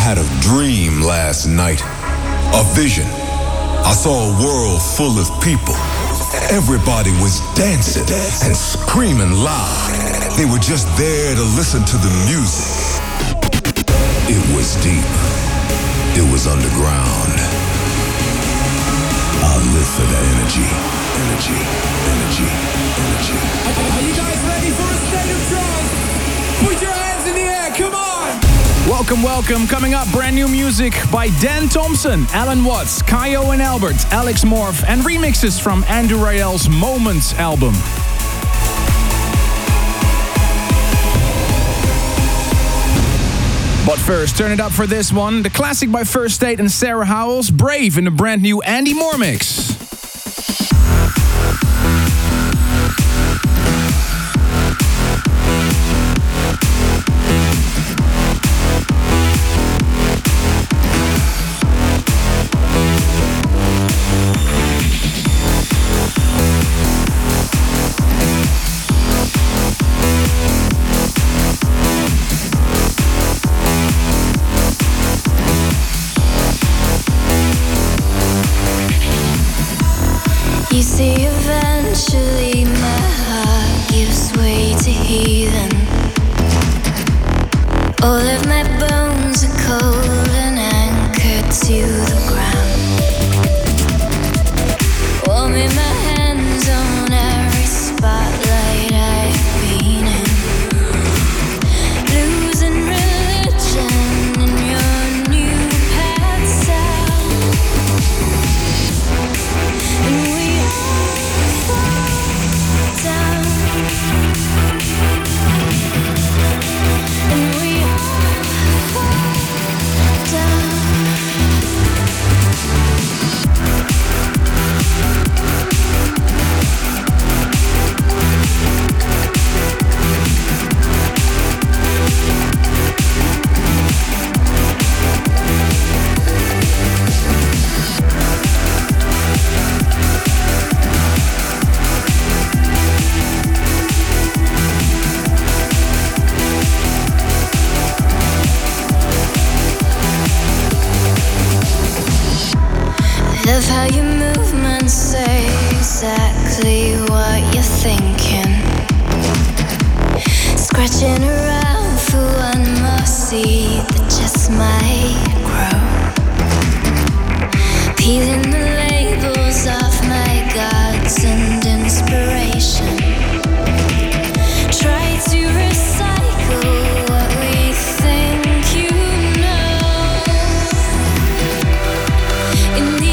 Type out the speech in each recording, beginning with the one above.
had a dream last night, a vision. I saw a world full of people. Everybody was dancing and screaming loud. They were just there to listen to the music. It was deep. It was underground. I live for that energy. Energy, energy, energy. Are you guys ready for a state of trance? Put your hands in the air, come on! Welcome, welcome. Coming up, brand new music by Dan Thompson, Alan Watts, Kayo and Albert, Alex Morph, and remixes from Andrew Rayel's Moments album. But first, turn it up for this one. The classic by First State and Sarah Howells, Brave, in the brand new Andy Moore mix. You see, eventually my heart gives way to heathen. All of my bones are cold and anchored to the ground. Warming my hands on every spotlight I've been in. Losing religion in your new path sound. And we down, and we fall down. Love how your movements say exactly what you're thinking. Scratching around for one more seed that just might grow. Peeling the labels off my gods and inspiration. Try to recycle what we think you know. In the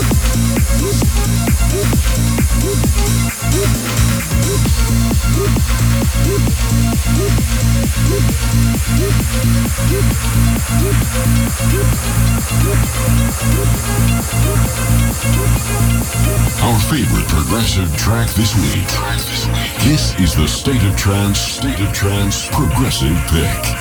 Our favorite progressive track this week. This is the State of Trance Progressive Pick.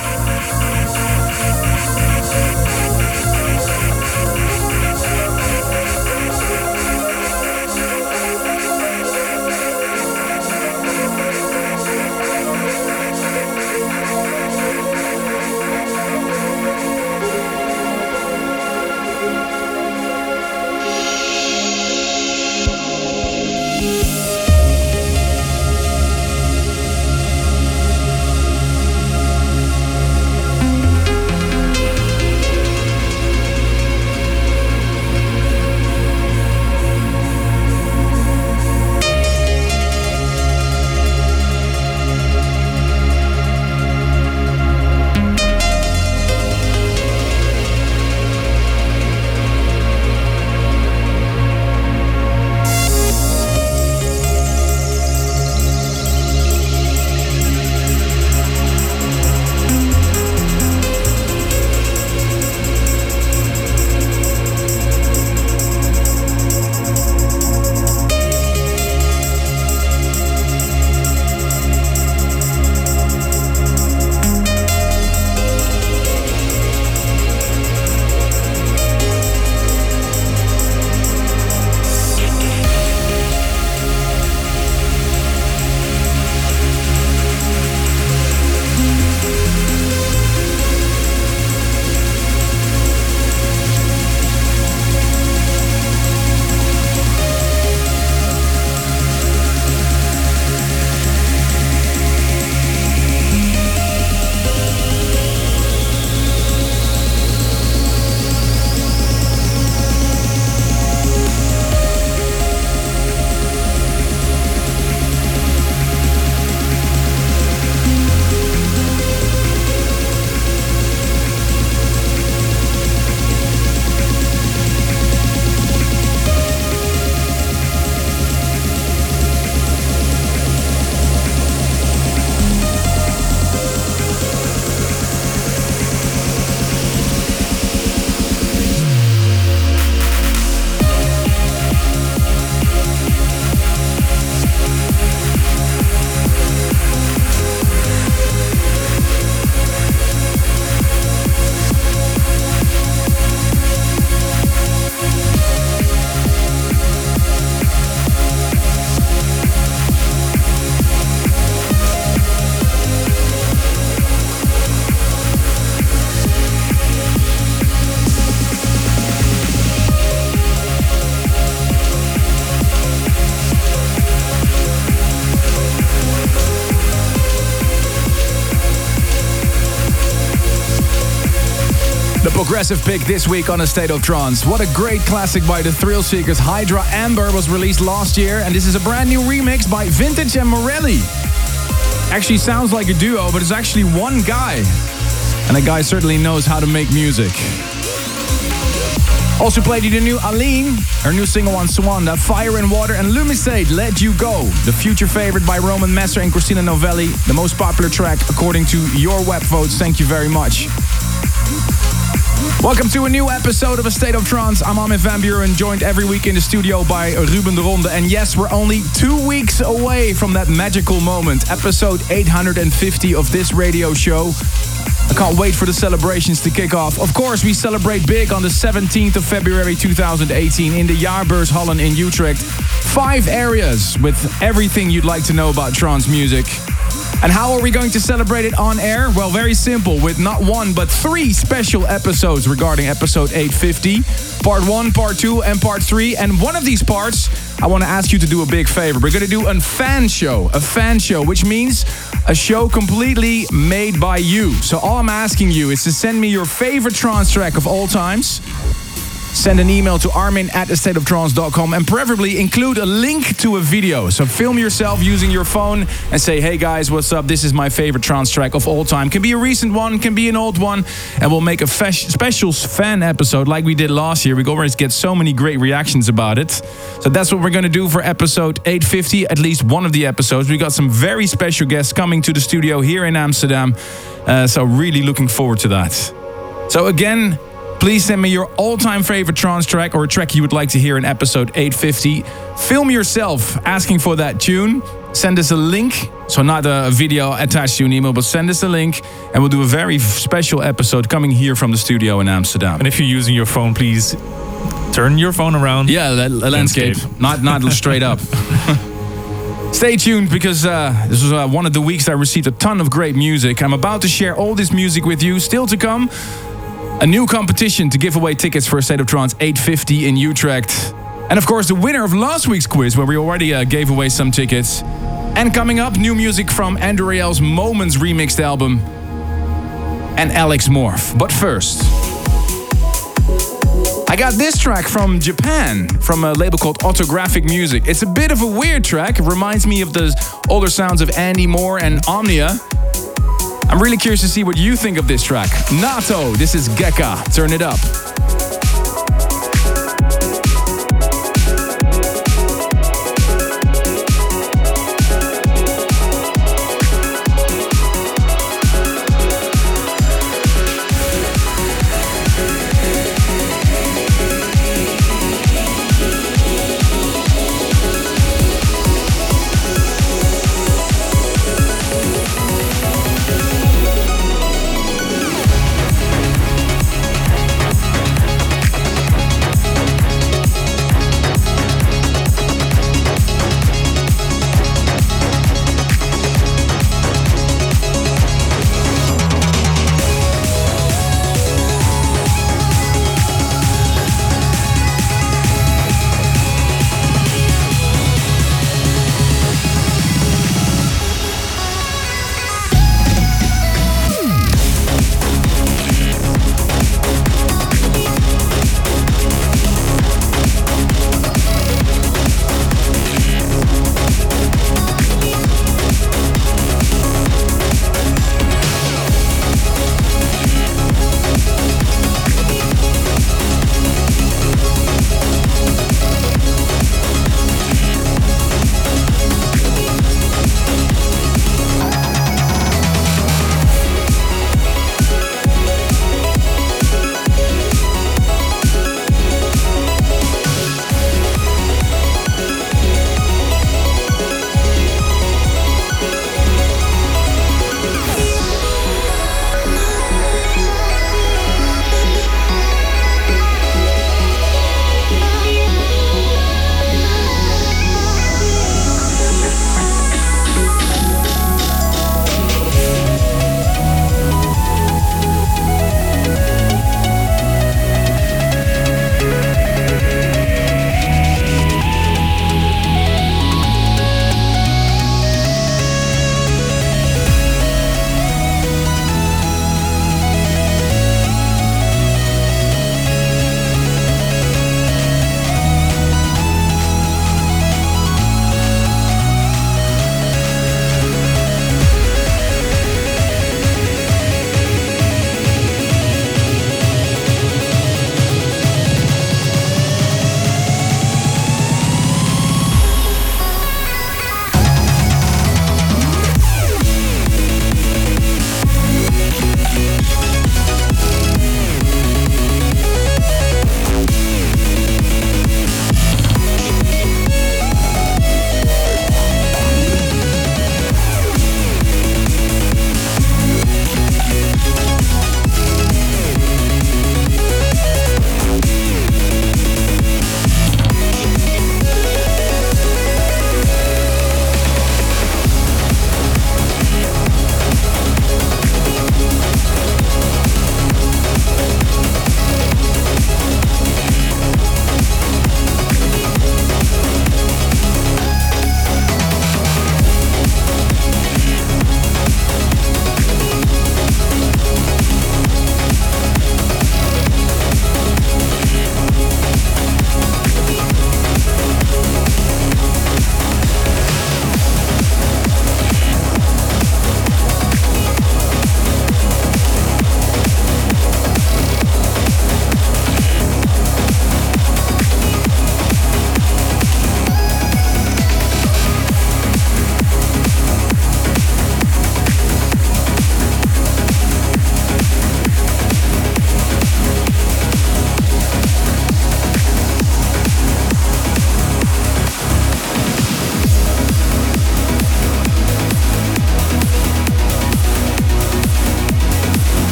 Progressive pick this week on A State of Trance. What a great classic by the Thrillseekers. Hydra Amber was released last year, and this is a brand new remix by Vintage and Morelli. Actually sounds like a duo, but it's actually one guy. And the guy certainly knows how to make music. Also played you the new Aline, her new single on Swanda, Fire and Water, and Lumisade, Let You Go. The future favorite by Roman Messer and Christina Novelli. The most popular track according to your web votes. Thank you very much. Welcome to a new episode of A State of Trance. I'm Armin van Buuren, joined every week in the studio by Ruben de Ronde. And yes, we're only 2 weeks away from that magical moment, episode 850 of this radio show. I can't wait for the celebrations to kick off. Of course, we celebrate big on the 17th of February 2018 in the Jaarbeurshallen in Utrecht. 5 areas with everything you'd like to know about trance music. And how are we going to celebrate it on air? Well, very simple, with not 1 but 3 special episodes regarding episode 850. Part 1, Part 2 and Part 3. And one of these parts, I want to ask you to do a big favor. We're going to do a fan show, which means a show completely made by you. So all I'm asking you is to send me your favorite trance track of all times. send an email to armin@astateoftrance.com and preferably include a link to a video. So film yourself using your phone and say, hey guys, what's up? This is my favorite trance track of all time. Can be a recent one, can be an old one, and we'll make a special fan episode like we did last year. We always get so many great reactions about it. So that's what we're going to do for episode 850, at least one of the episodes. We got some very special guests coming to the studio here in Amsterdam. So really looking forward to that. So again, please send me your all-time favorite trance track or a track you would like to hear in episode 850. Film yourself asking for that tune. Send us a link. So not a video attached to an email, but send us a link and we'll do a very special episode coming here from the studio in Amsterdam. And if you're using your phone, please turn your phone around. Yeah, landscape. Not straight up. Stay tuned because this was one of the weeks I received a ton of great music. I'm about to share all this music with you. Still to come, a new competition to give away tickets for State of Trance 850 in Utrecht. And of course, the winner of last week's quiz, where we already gave away some tickets. And coming up, new music from Andrew Rayel's Moments remixed album and Alex Morph. But first, I got this track from Japan, from a label called Autographic Music. It's a bit of a weird track. It reminds me of the older sounds of Andy Moore and Omnia. I'm really curious to see what you think of this track. Nato, this is Gekka. Turn it up.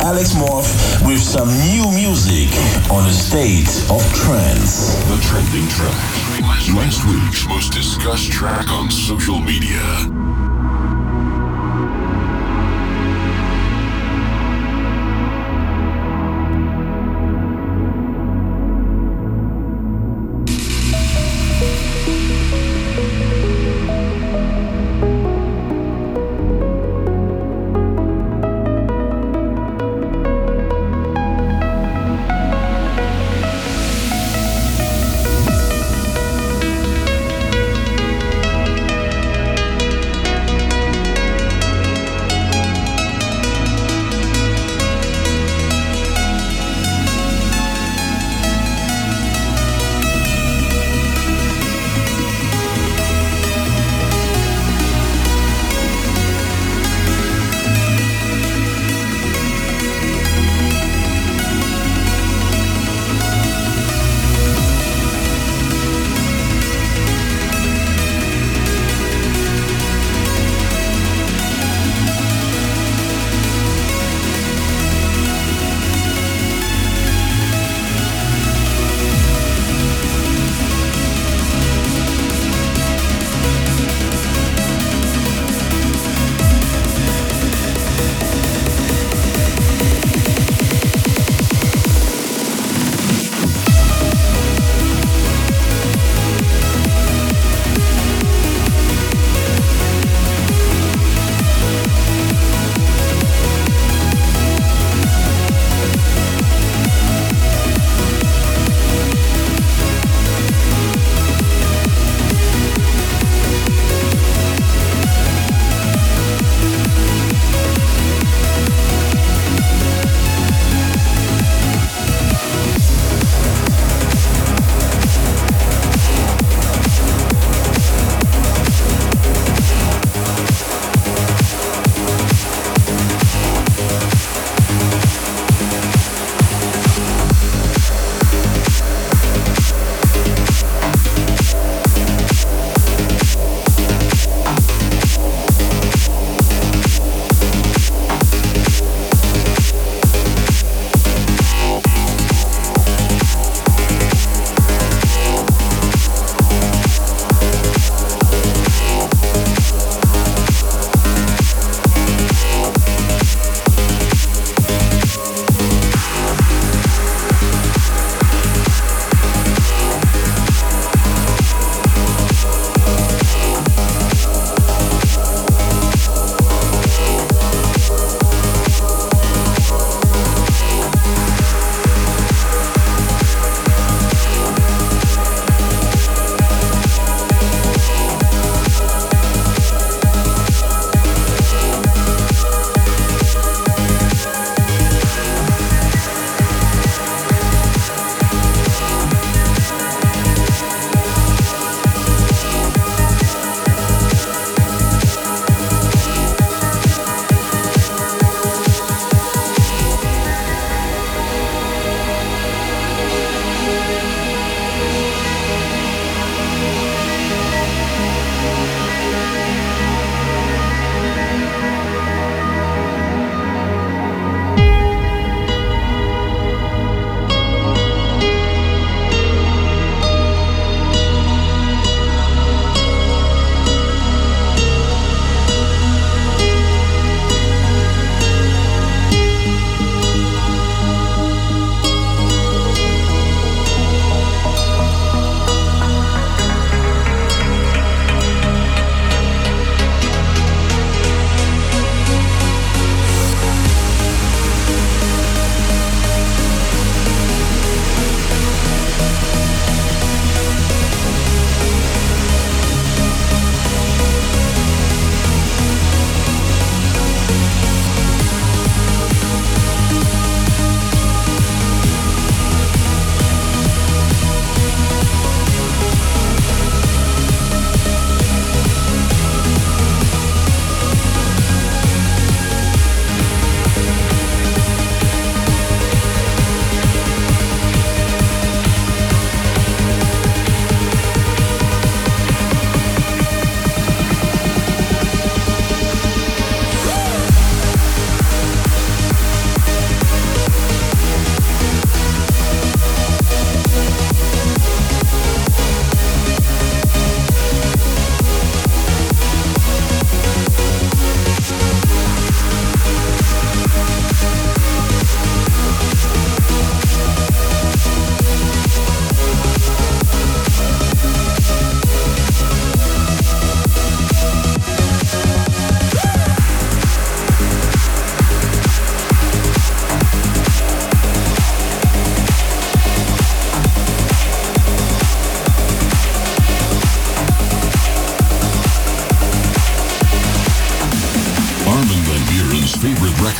Alex Morph with some new music on the State of Trance. The trending track. Last week's most discussed track on social media.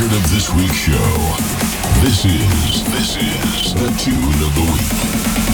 part of this week's show. This is the Tune of the Week.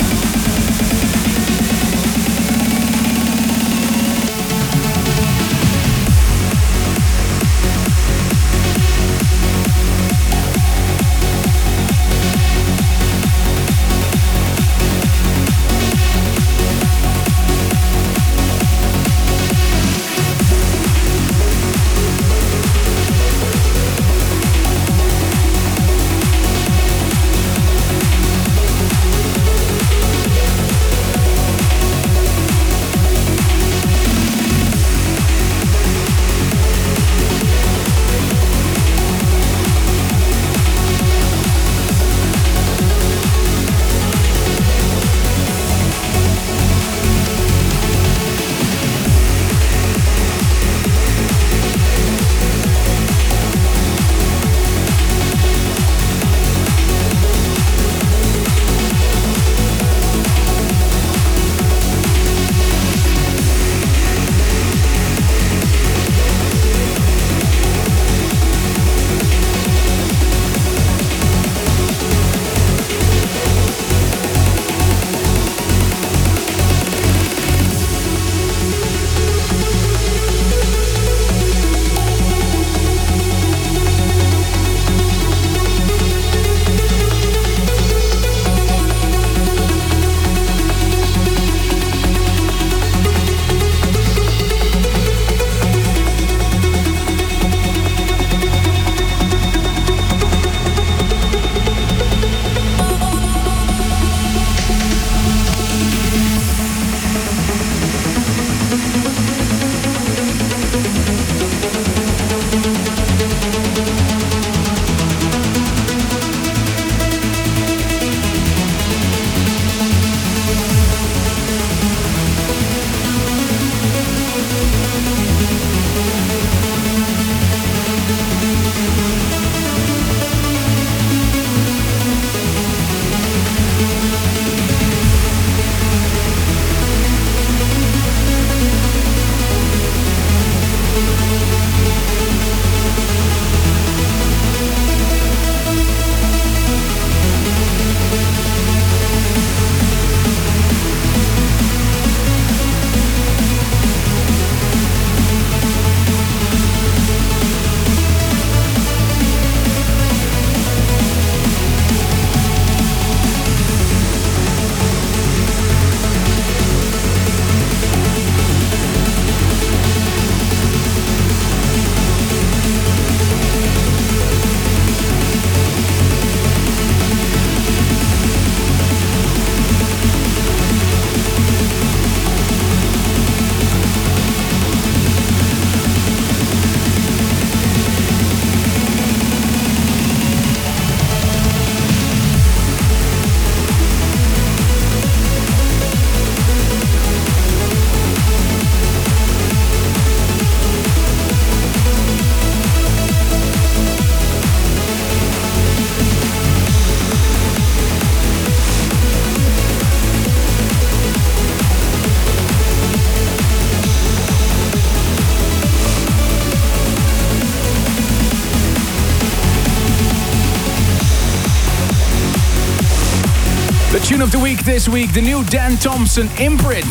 Tune of the week this week, the new Dan Thompson Imprint.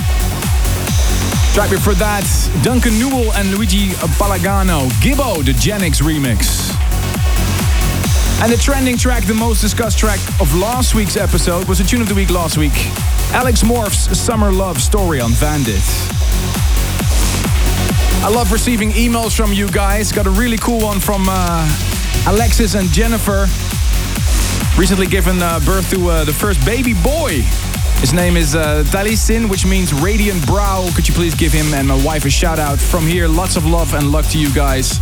Track before that, Duncan Newell and Luigi Palagano, Gibbo, the Genix remix. And the trending track, the most discussed track of last week's episode, was the tune of the week last week. Alex Morph's Summer Love Story on Vandit. I love receiving emails from you guys. Got a really cool one from Alexis and Jennifer. Recently given birth to the first baby boy. His name is Talisin, which means radiant brow. Could you please give him and my wife a shout out from here? Lots of love and luck to you guys.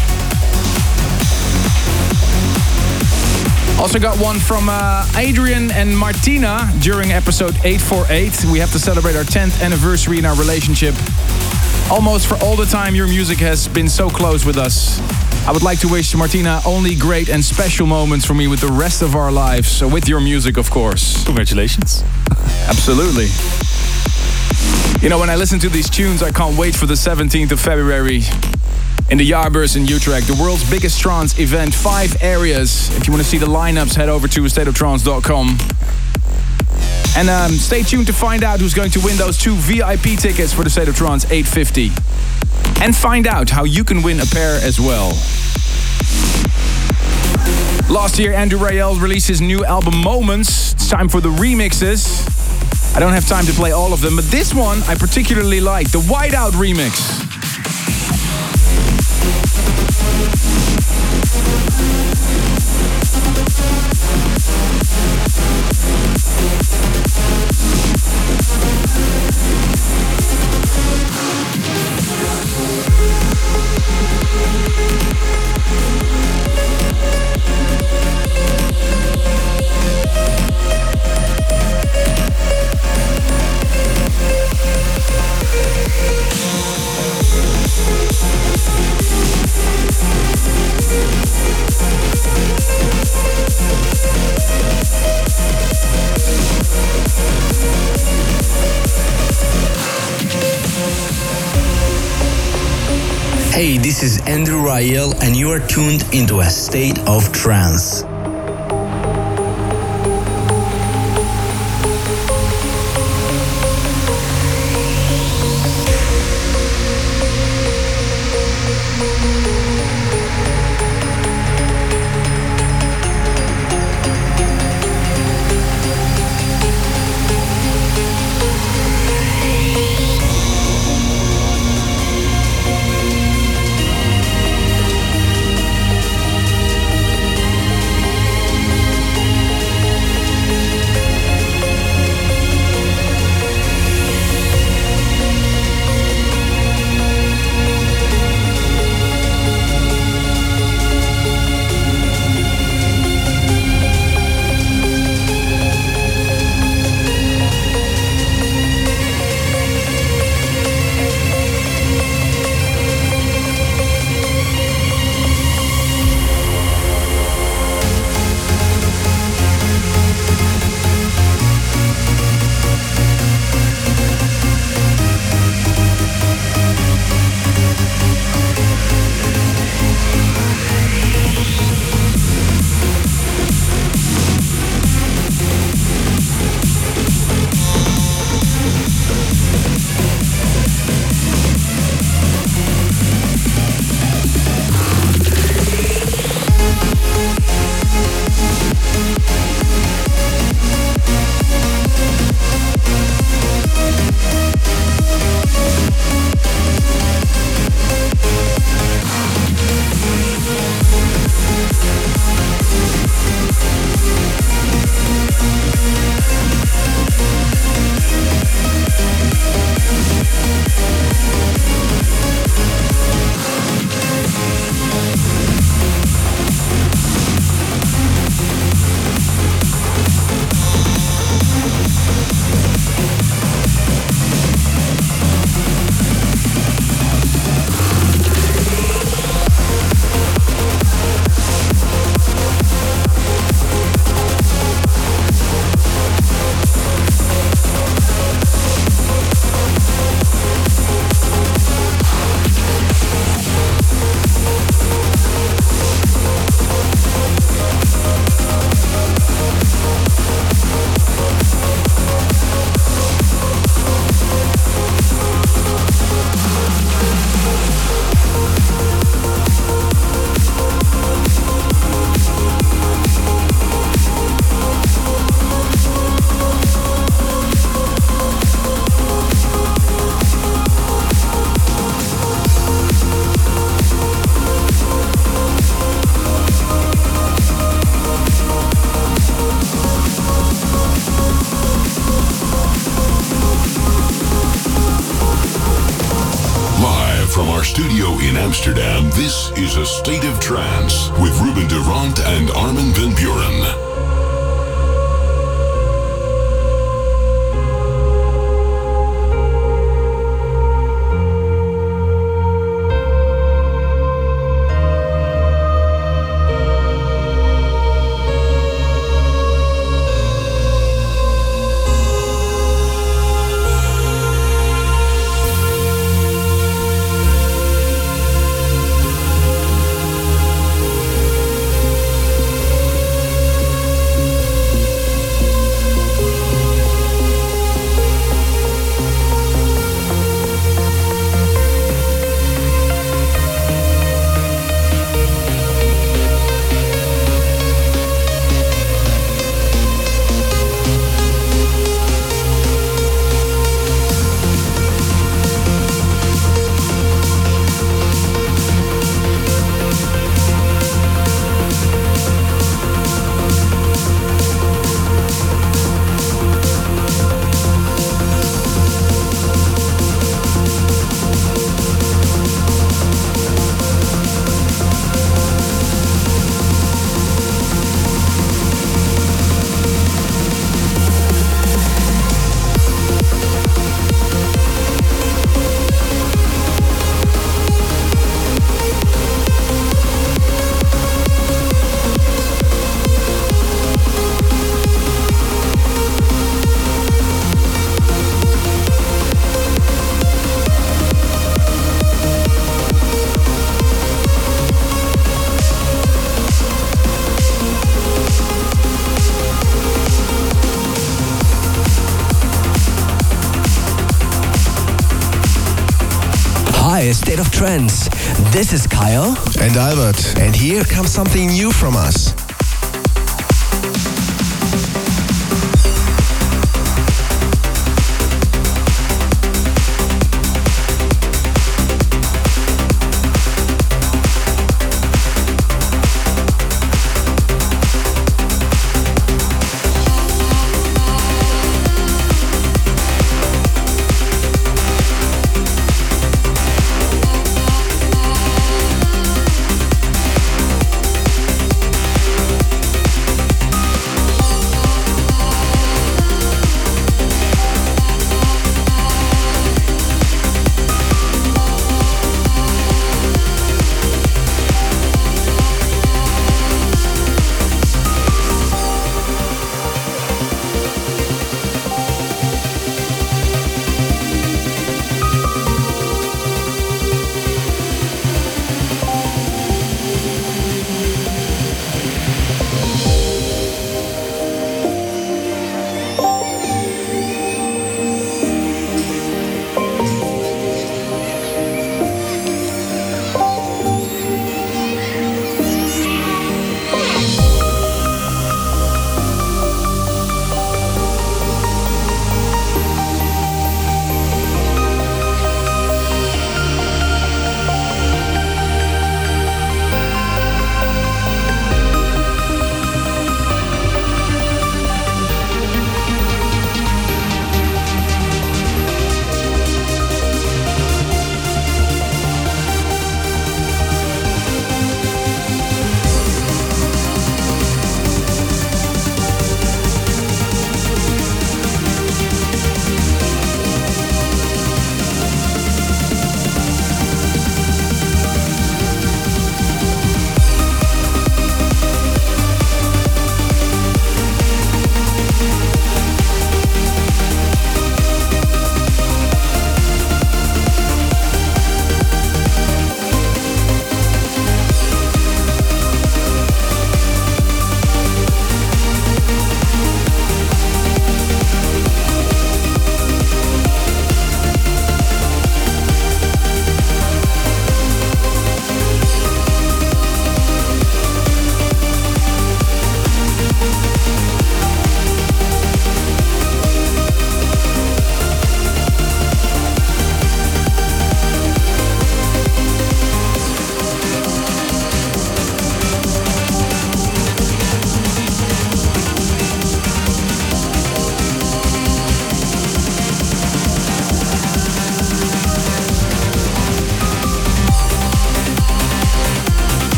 Also got one from Adrian and Martina during episode 848. We have to celebrate our 10th anniversary in our relationship. Almost for all the time your music has been so close with us. I would like to wish Martina only great and special moments for me with the rest of our lives. So with your music, of course. Congratulations. Absolutely. You know, when I listen to these tunes, I can't wait for the 17th of February. in the Jaarbeurs in Utrecht, the world's biggest trance event, 5 areas. If you want to see the lineups, head over to stateoftrance.com. And stay tuned to find out who's going to win those 2 VIP tickets for the State of Trance 850. And find out how you can win a pair as well. Last year, Andrew Rayel released his new album Moments. It's time for the remixes. I don't have time to play all of them, but this one I particularly like, the Whiteout remix. Hey, this is Andrew Rayel, and you are tuned into a state of trance. studio in Amsterdam, this is A State of Trance with Ruben de Ronde and Armin van Buuren. Hi, State of Trance. This is Kyle. And Albert. And here comes something new from us.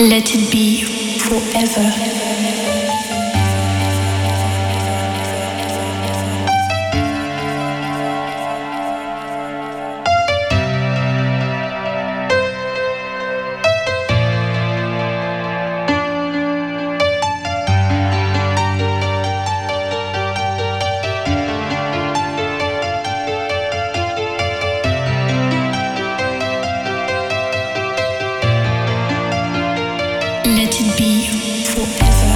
Let it be forever. Let it be forever.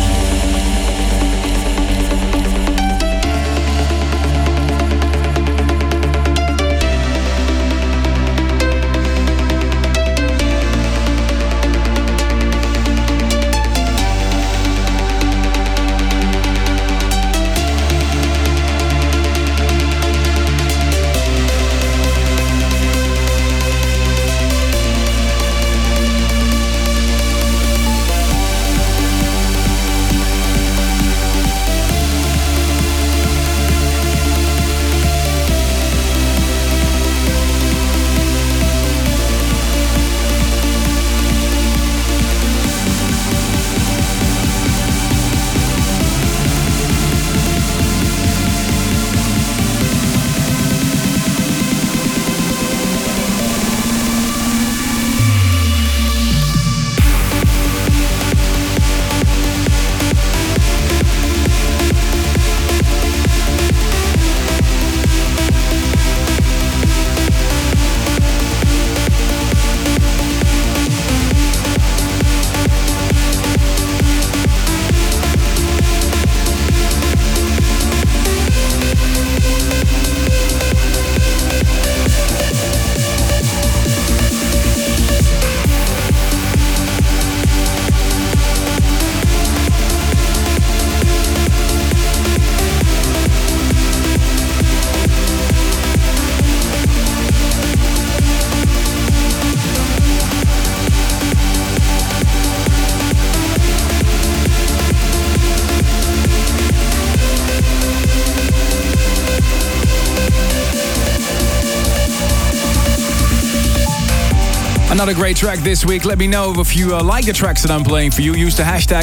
Another great track this week. Let me know if you like the tracks that I'm playing for you. Use the hashtag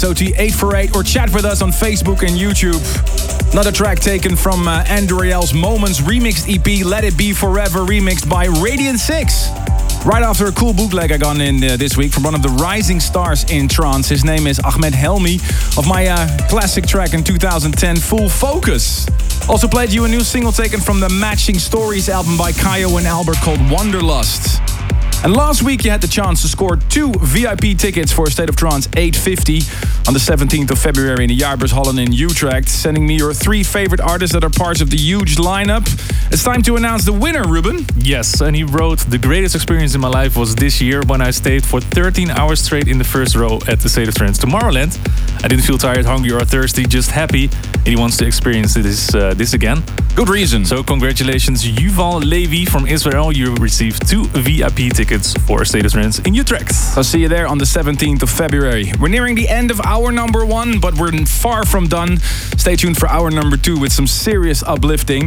ASOT848 or chat with us on Facebook and YouTube. Another track taken from Andrew Rayel's Moments remixed EP, Let It Be Forever, remixed by Radiant 6. Right after a cool bootleg I got in this week from one of the rising stars in trance. His name is Ahmed Helmi, of my classic track in 2010, Full Focus. Also played you a new single taken from the Matching Stories album by Kayo and Albert called Wanderlust. And last week you had the chance to score 2 VIP tickets for State of Trance 850 on the 17th of February in the Jaarbeurs in Utrecht. Sending me your 3 favorite artists that are parts of the huge lineup. It's time to announce the winner, Ruben. Yes, and he wrote, the greatest experience in my life was this year when I stayed for 13 hours straight in the first row at the State of Trance Tomorrowland. I didn't feel tired, hungry or thirsty, just happy. And he wants to experience this again. Good reason. So congratulations, Yuval Levi from Israel. You received 2 VIP tickets for State of Trance in Utrecht. I'll see you there on the 17th of February. We're nearing the end of hour number 1, but we're far from done. Stay tuned for hour number 2 with some serious uplifting.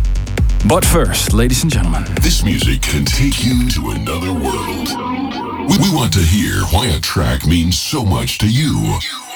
But first, ladies and gentlemen, this music can take you to another world. We want to hear why a track means so much to you.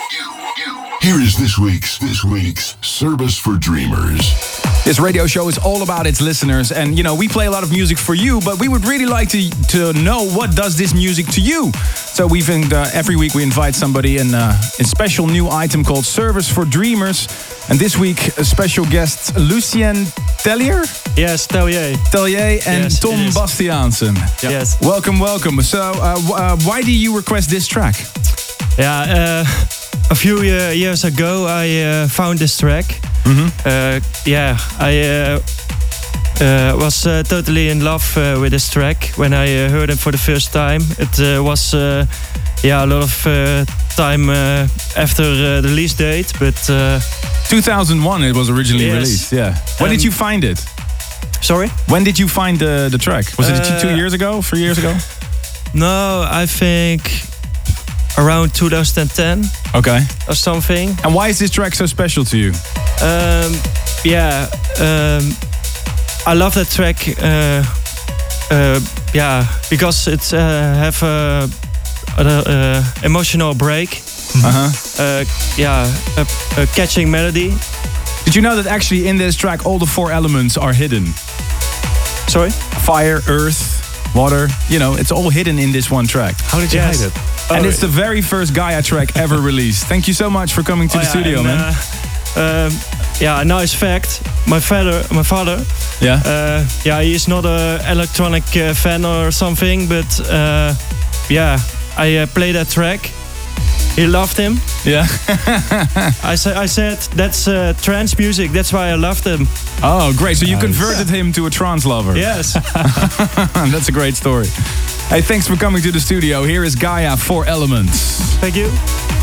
Here is this week's Service for Dreamers. This radio show is all about its listeners, and we play a lot of music for you, but we would really like to know what does this music to you. So every week we invite somebody in a special new item called Service for Dreamers, and this week a special guest Lucien Tellier? Yes, Tellier and yes, Tom Bastiaansen. Yep. Yes. Welcome. So why do you request this track? Yeah, a few years ago I found this track. Mm-hmm. I was totally in love with this track when I heard it for the first time. It was a lot of time after the release date, but 2001 it was originally released. Yeah. When did you find it? Sorry? When did you find the track? Was it 2 years ago? 3 years ago? No, I think around 2010. Okay. Or something. And why is this track so special to you? I love that track. Because it have emotional break. A catching melody. Did you know that actually in this track all the 4 elements are hidden? Sorry? Fire, earth, water. You know, it's all hidden in this one track. How did you hide it? And it's the very first Gaia track ever released. Thank you so much for coming to the studio, man. A nice fact. My father. He is not an electronic fan or something, but I played that track. He loved him. Yeah. I said that's trance music. That's why I loved him. Oh, great! So you converted him to a trance lover. Yes. That's a great story. Hey, thanks for coming to the studio. Here is Gaia, 4 Elements. Thank you.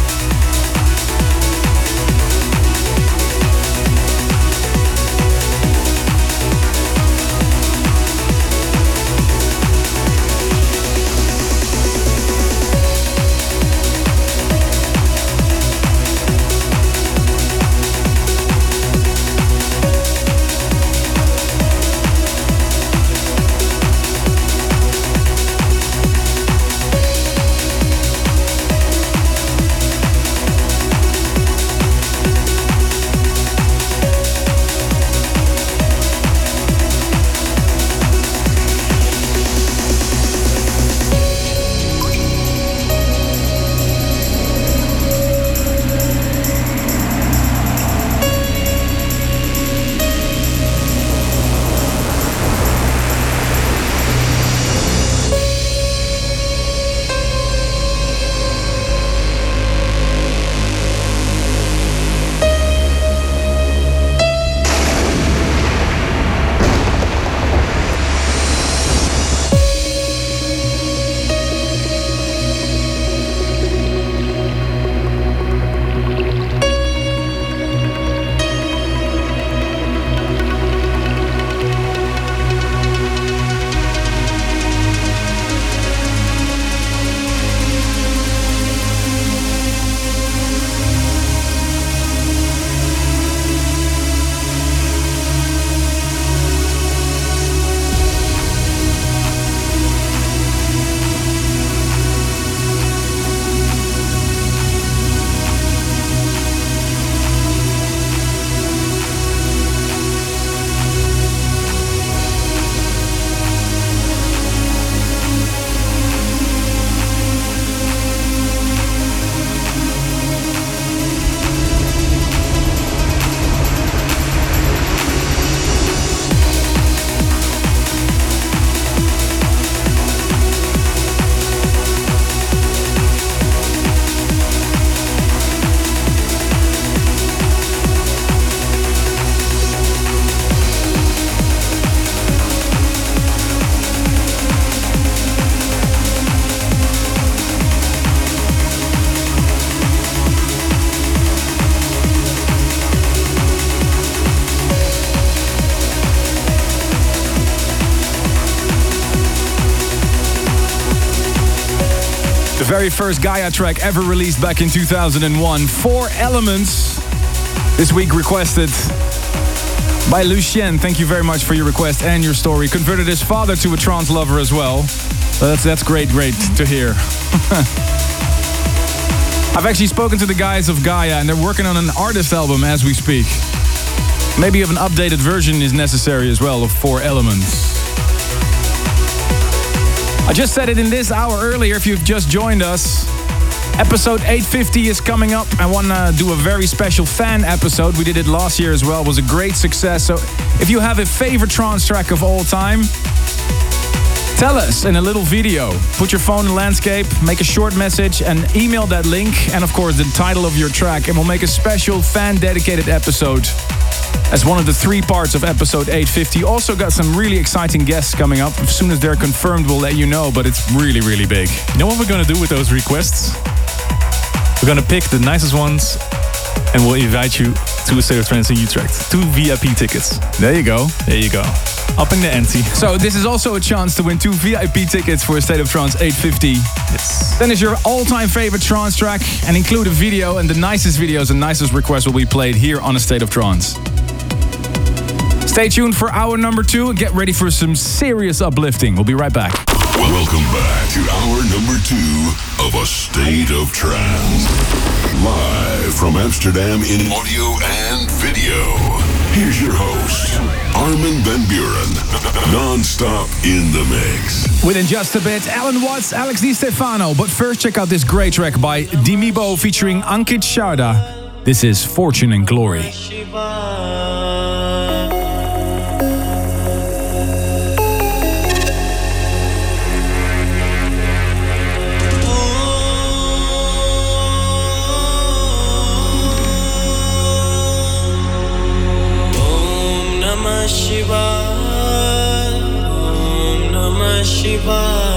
very first Gaia track ever released back in 2001. 4 Elements. This week requested by Lucien. Thank you very much for your request and your story. Converted his father to a trance lover as well. That's great to hear. I've actually spoken to the guys of Gaia and they're working on an artist album as we speak. Maybe an updated version is necessary as well of 4 Elements. I just said it in this hour earlier if you've just joined us. Episode 850 is coming up. I want to do a very special fan episode. We did it last year as well. It was a great success. So if you have a favorite trance track of all time, tell us in a little video. Put your phone in landscape, make a short message and email that link. And of course the title of your track. And we'll make a special fan dedicated episode as one of the 3 parts of episode 850. Also got some really exciting guests coming up. As soon as they're confirmed, we'll let you know. But it's really, really big. You know what we're going to do with those requests? We're going to pick the nicest ones and we'll invite you to a State of Trance in Utrecht. 2 VIP tickets. There you go. There you go. Up in the ante. So this is also a chance to win 2 VIP tickets for a State of Trance 850. Yes. Then is your all-time favorite trance track and include a video, and the nicest videos and nicest requests will be played here on a State of Trance. Stay tuned for hour number 2 and get ready for some serious uplifting. We'll be right back. Welcome back to hour number 2 of A State of Trance. Live from Amsterdam in audio and video. Here's your host, Armin van Buuren. Non-stop in the mix. Within just a bit, Alan Watts, Alex Di Stefano. But first, check out this great track by Dimibo featuring Ankit Sharda. This is Fortune and Glory. Shiva, Om Namah Shiva.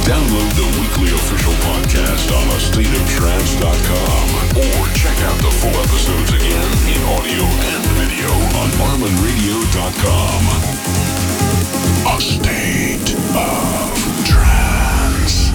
Download the weekly official podcast on astateoftrance.com or check out the full episodes again in audio and video on marlinradio.com. A State of Trance.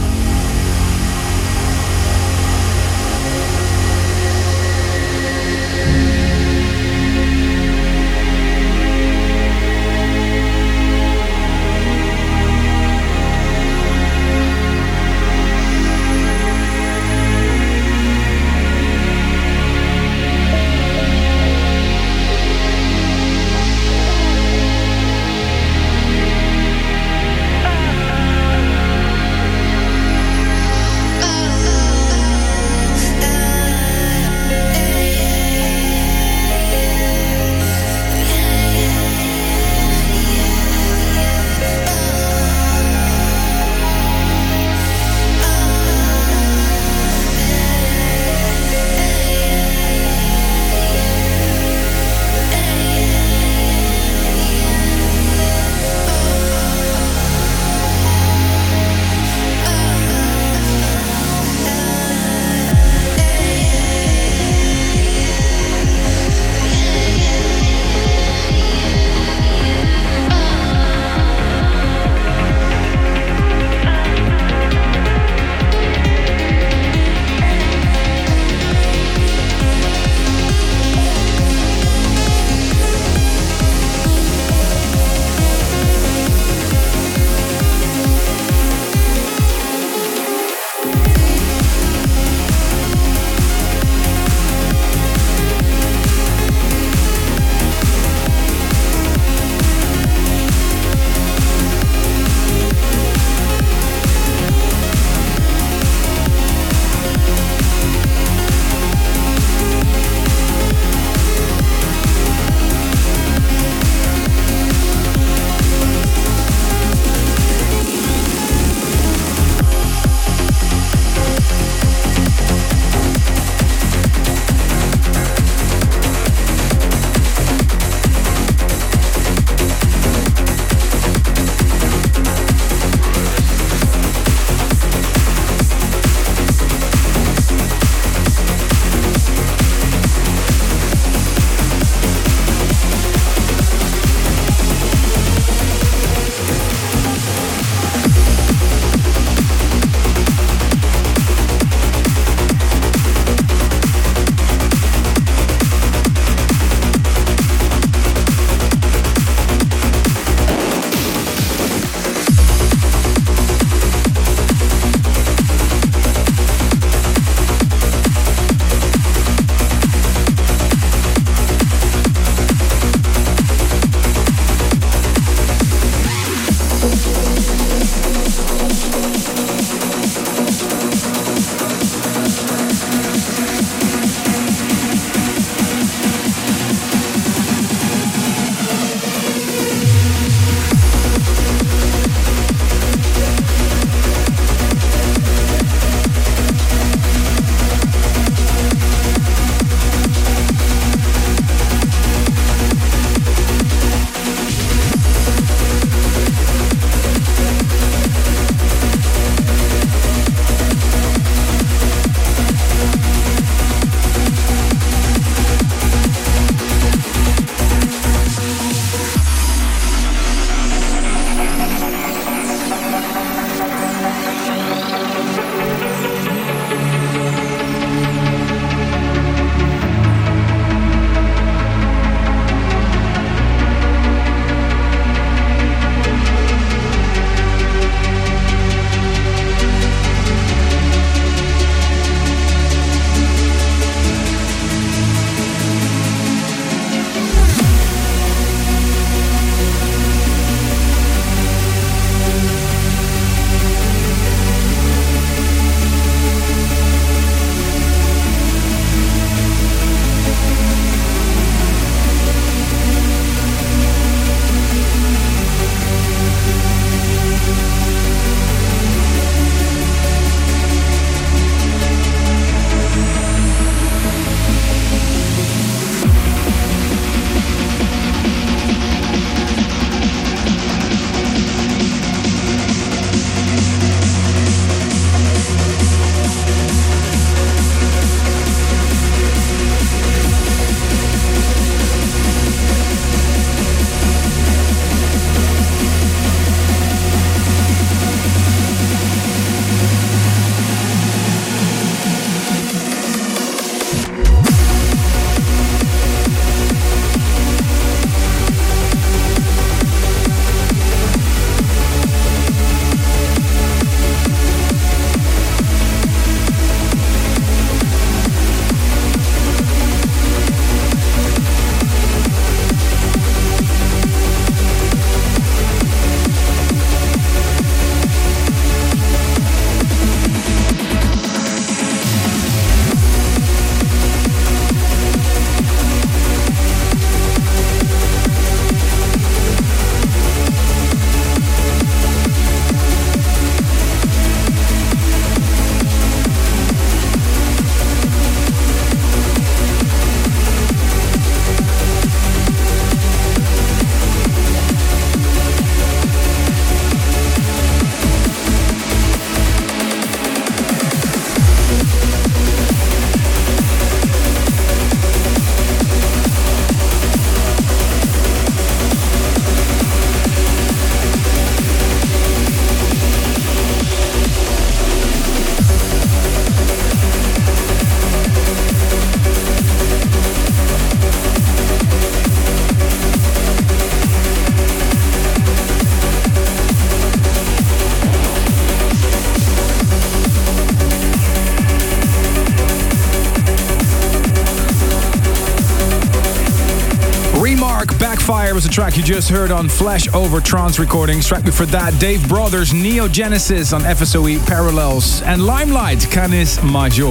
was the track you just heard on Flashover Trance Recordings. Track before that, Dave Brothers, Neo Genesis on FSOE Parallels, and Limelight, Canis Major.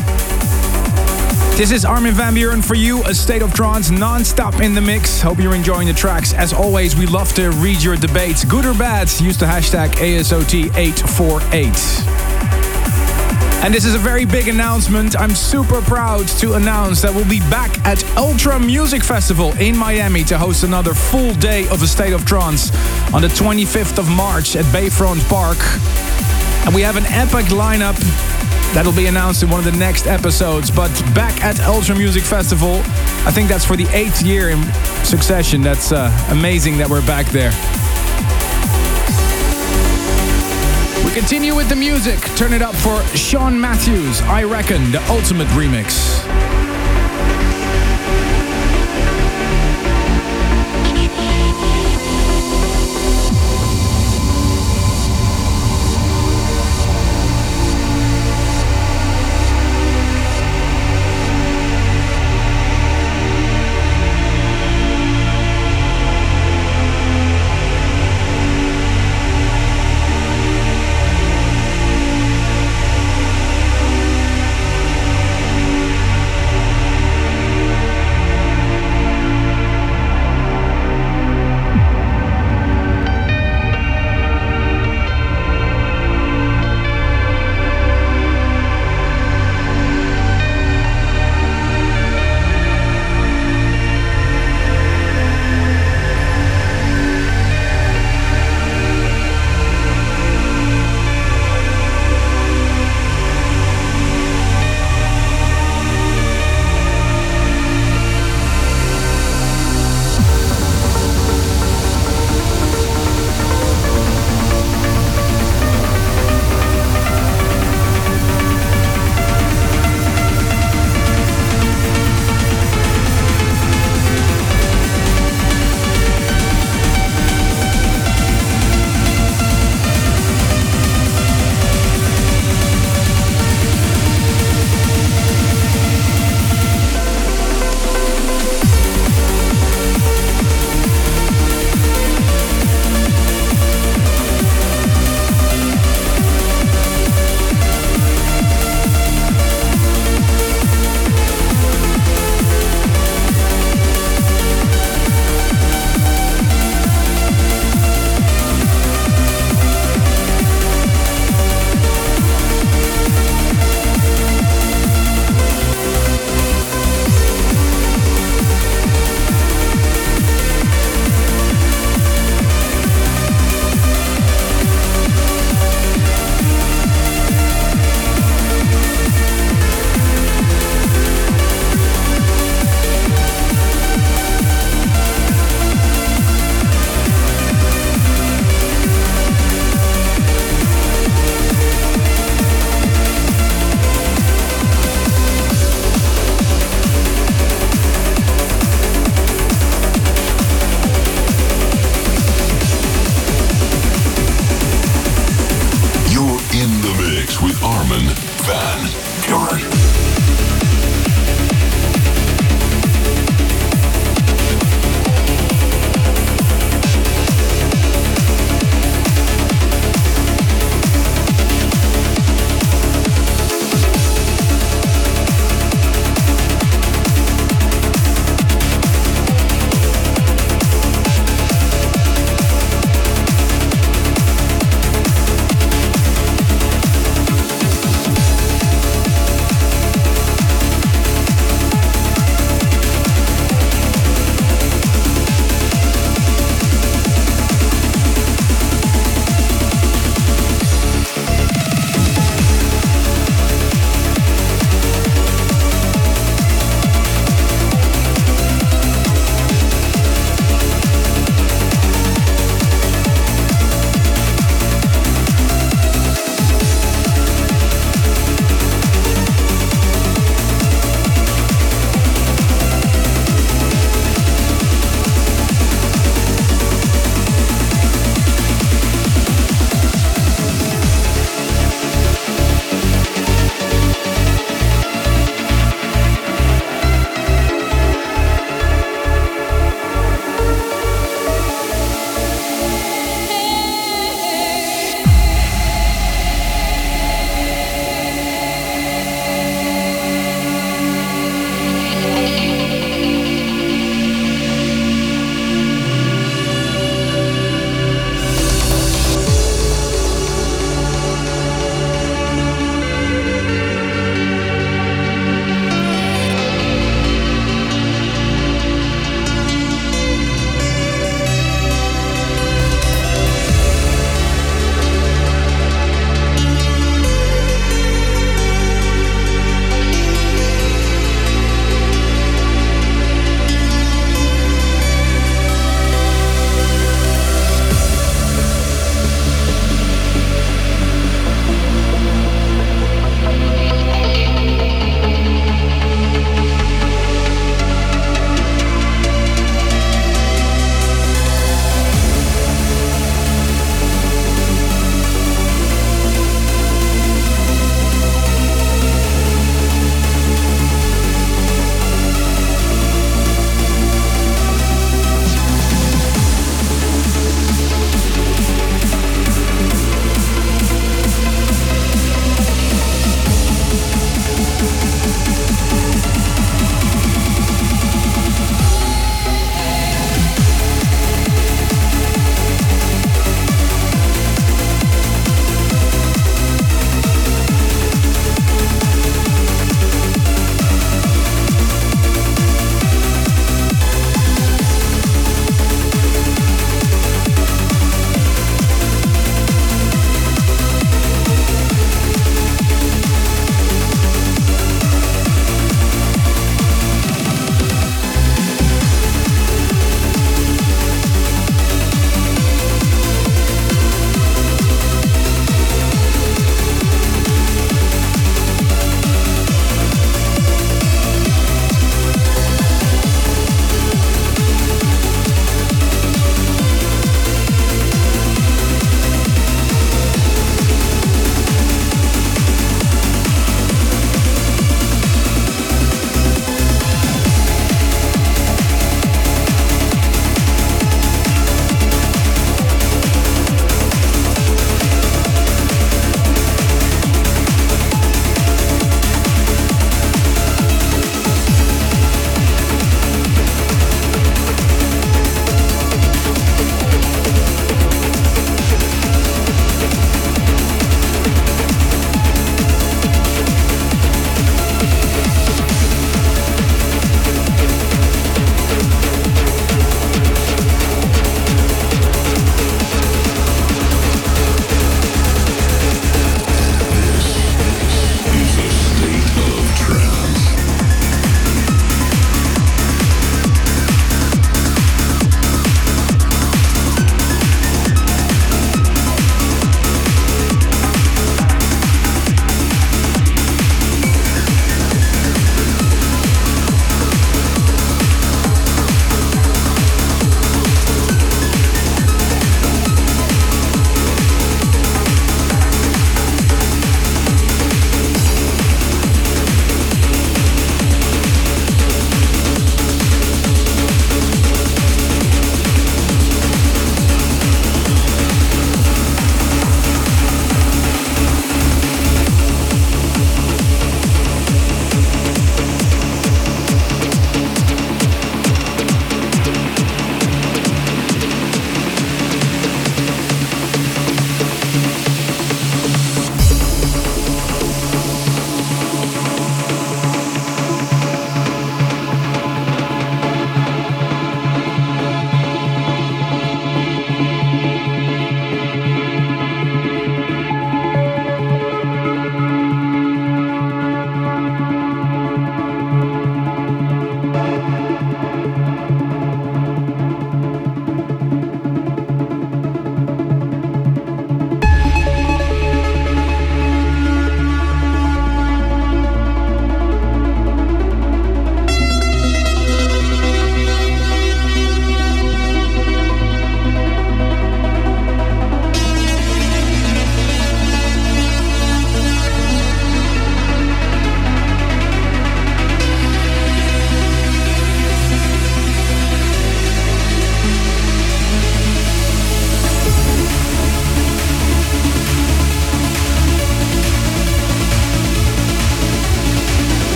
This is Armin van Buuren for you, A State of Trance, non-stop in the mix. Hope you're enjoying the tracks. As always, we love to read your debates, good or bad. Use the hashtag ASOT848. And this is a very big announcement. I'm super proud to announce that we'll be back at Ultra Music Festival in Miami to host another full day of A State of Trance on the 25th of March at Bayfront Park. And we have an epic lineup that'll be announced in one of the next episodes. But back at Ultra Music Festival, I think that's for the 8th year in succession. That's amazing that we're back there. We continue with the music. Turn it up for Sean Matthews, I Reckon, the ultimate remix.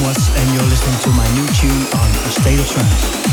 Thomas, and you're listening to my new tune on A State of Trance.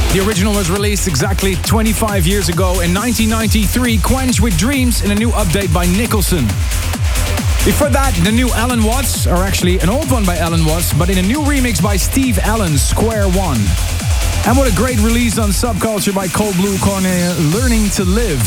The original was released exactly 25 years ago in 1993, Quench with Dreams, in a new update by Nicholson. Before that, the new Alan Watts, or actually an old one by Alan Watts, but in a new remix by Steve Allen, Square One. And what a great release on Subculture by Cold Blue Cornea, Learning to Live.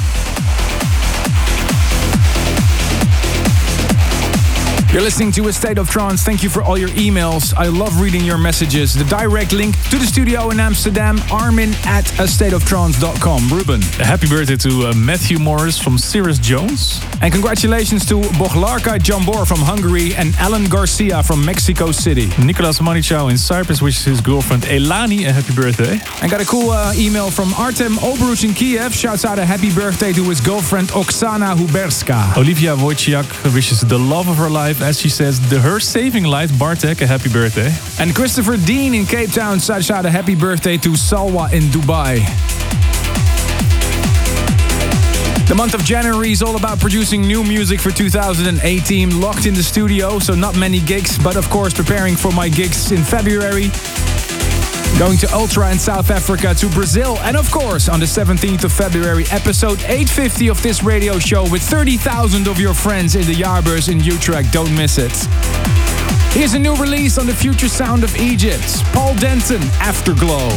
You're listening to A State of Trance. Thank you for all your emails. I love reading your messages. The direct link to the studio in Amsterdam, armin@astateoftrance.com. Ruben. A happy birthday to Matthew Morris from Cirrus Jones. And congratulations to Bohlarka Jambor from Hungary and Alan Garcia from Mexico City. Nicolas Manichau in Cyprus wishes his girlfriend Elani a happy birthday. I got a cool email from Artem Obruch in Kiev. Shouts out a happy birthday to his girlfriend Oksana Huberska. Olivia Wojciak wishes the love of her life, as she says, her saving light, Bartek, a happy birthday. And Christopher Dean in Cape Town shouts out a happy birthday to Salwa in Dubai. The month of January is all about producing new music for 2018, locked in the studio, so not many gigs, but of course preparing for my gigs in February. Going to Ultra in South Africa, to Brazil, and of course on the 17th of February, episode 850 of this radio show with 30,000 of your friends in the Jaarbeurs in Utrecht. Don't miss it. Here's a new release on the future sound of Egypt. Paul Denton, Afterglow.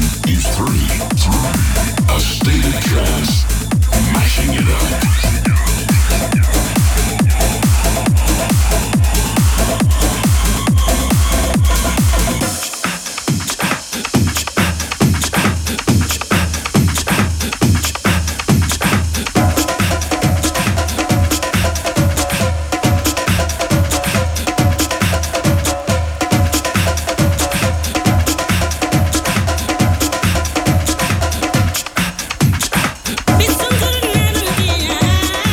is 3. A state of trance. Mashing it up. It's so good,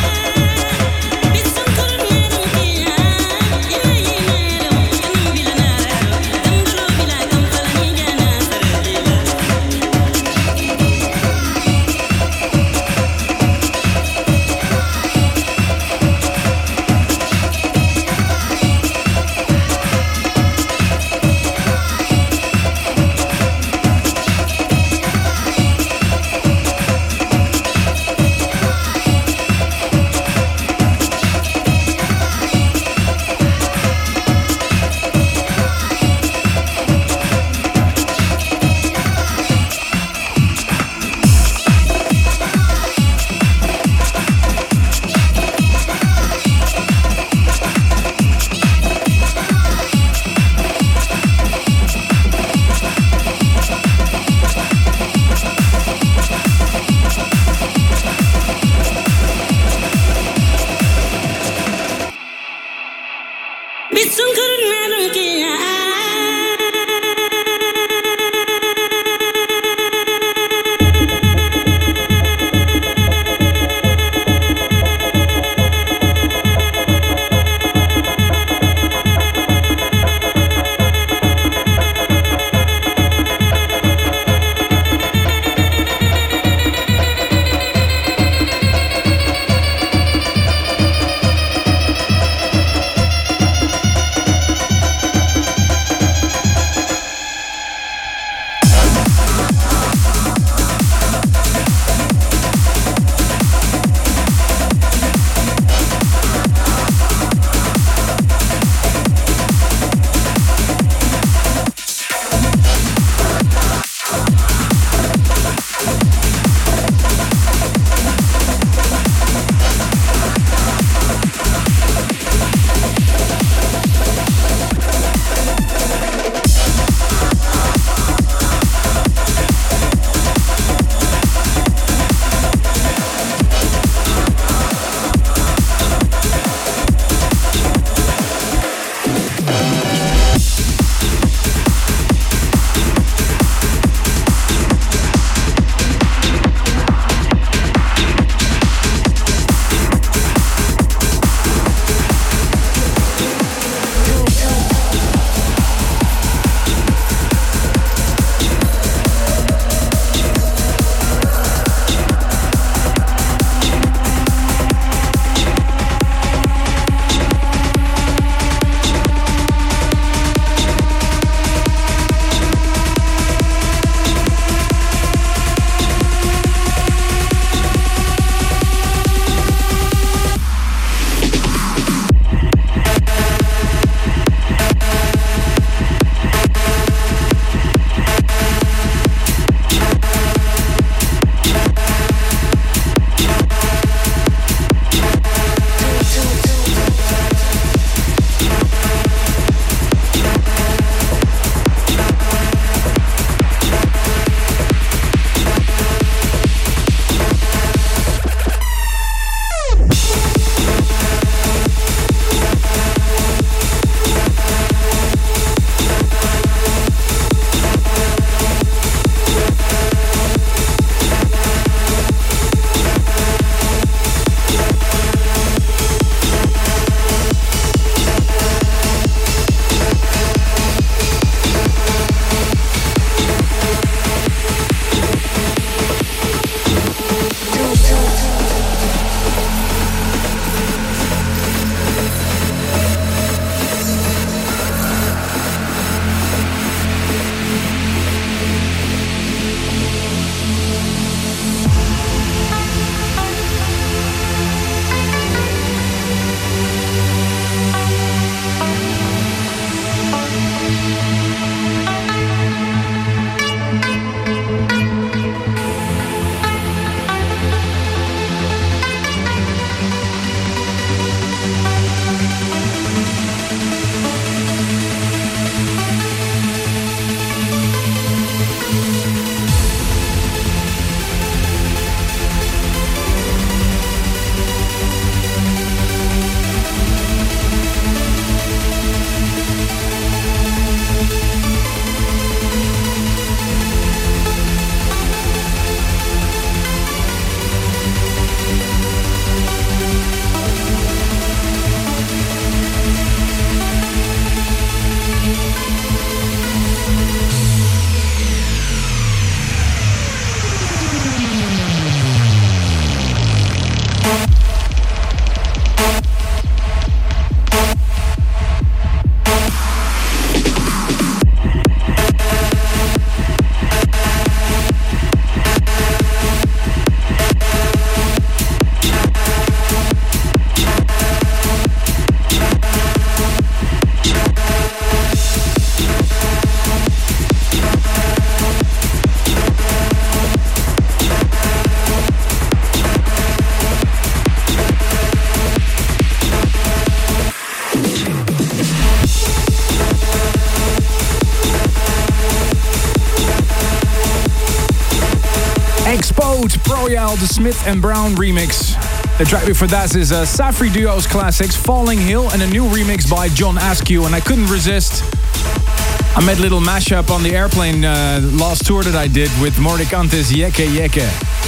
Mode, Proyal, the Smith and Brown remix. The track before that is Safri Duo's classics, Falling Hill, and a new remix by John Askew. And I couldn't resist. I made a little mashup on the airplane last tour that I did with Mordicante's Yeke Yeke.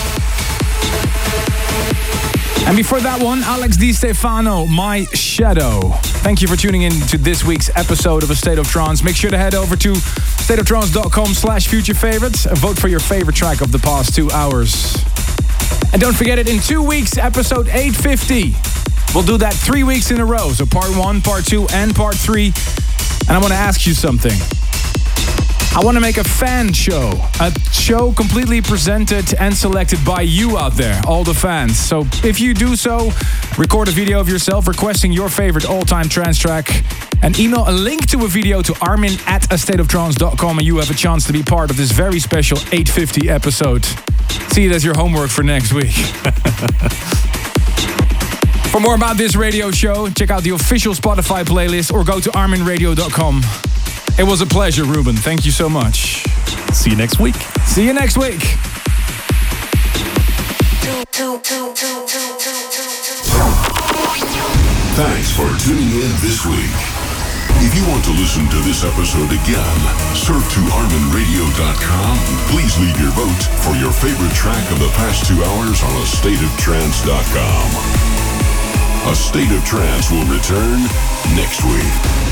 And before that one, Alex Di Stefano, My Shadow. Thank you for tuning in to this week's episode of A State of Trance. Make sure to head over to stateoftrance.com/future-favorites and vote for your favorite track of the past 2 hours. And don't forget it, in 2 weeks, episode 850. We'll do that 3 weeks in a row. So part 1, part 2, and part 3. And I want to ask you something. I want to make a fan show. A show completely presented and selected by you out there, all the fans. So if you do so, record a video of yourself requesting your favorite all-time trance track and email a link to a video to armin@astateoftrance.com and you have a chance to be part of this very special 850 episode. See it as your homework for next week. For more about this radio show, check out the official Spotify playlist or go to arminradio.com. It was a pleasure, Ruben. Thank you so much. See you next week. See you next week. Thanks for tuning in this week. If you want to listen to this episode again, surf to arminradio.com. Please leave your vote for your favorite track of the past 2 hours on astateoftrance.com. A State of Trance will return next week.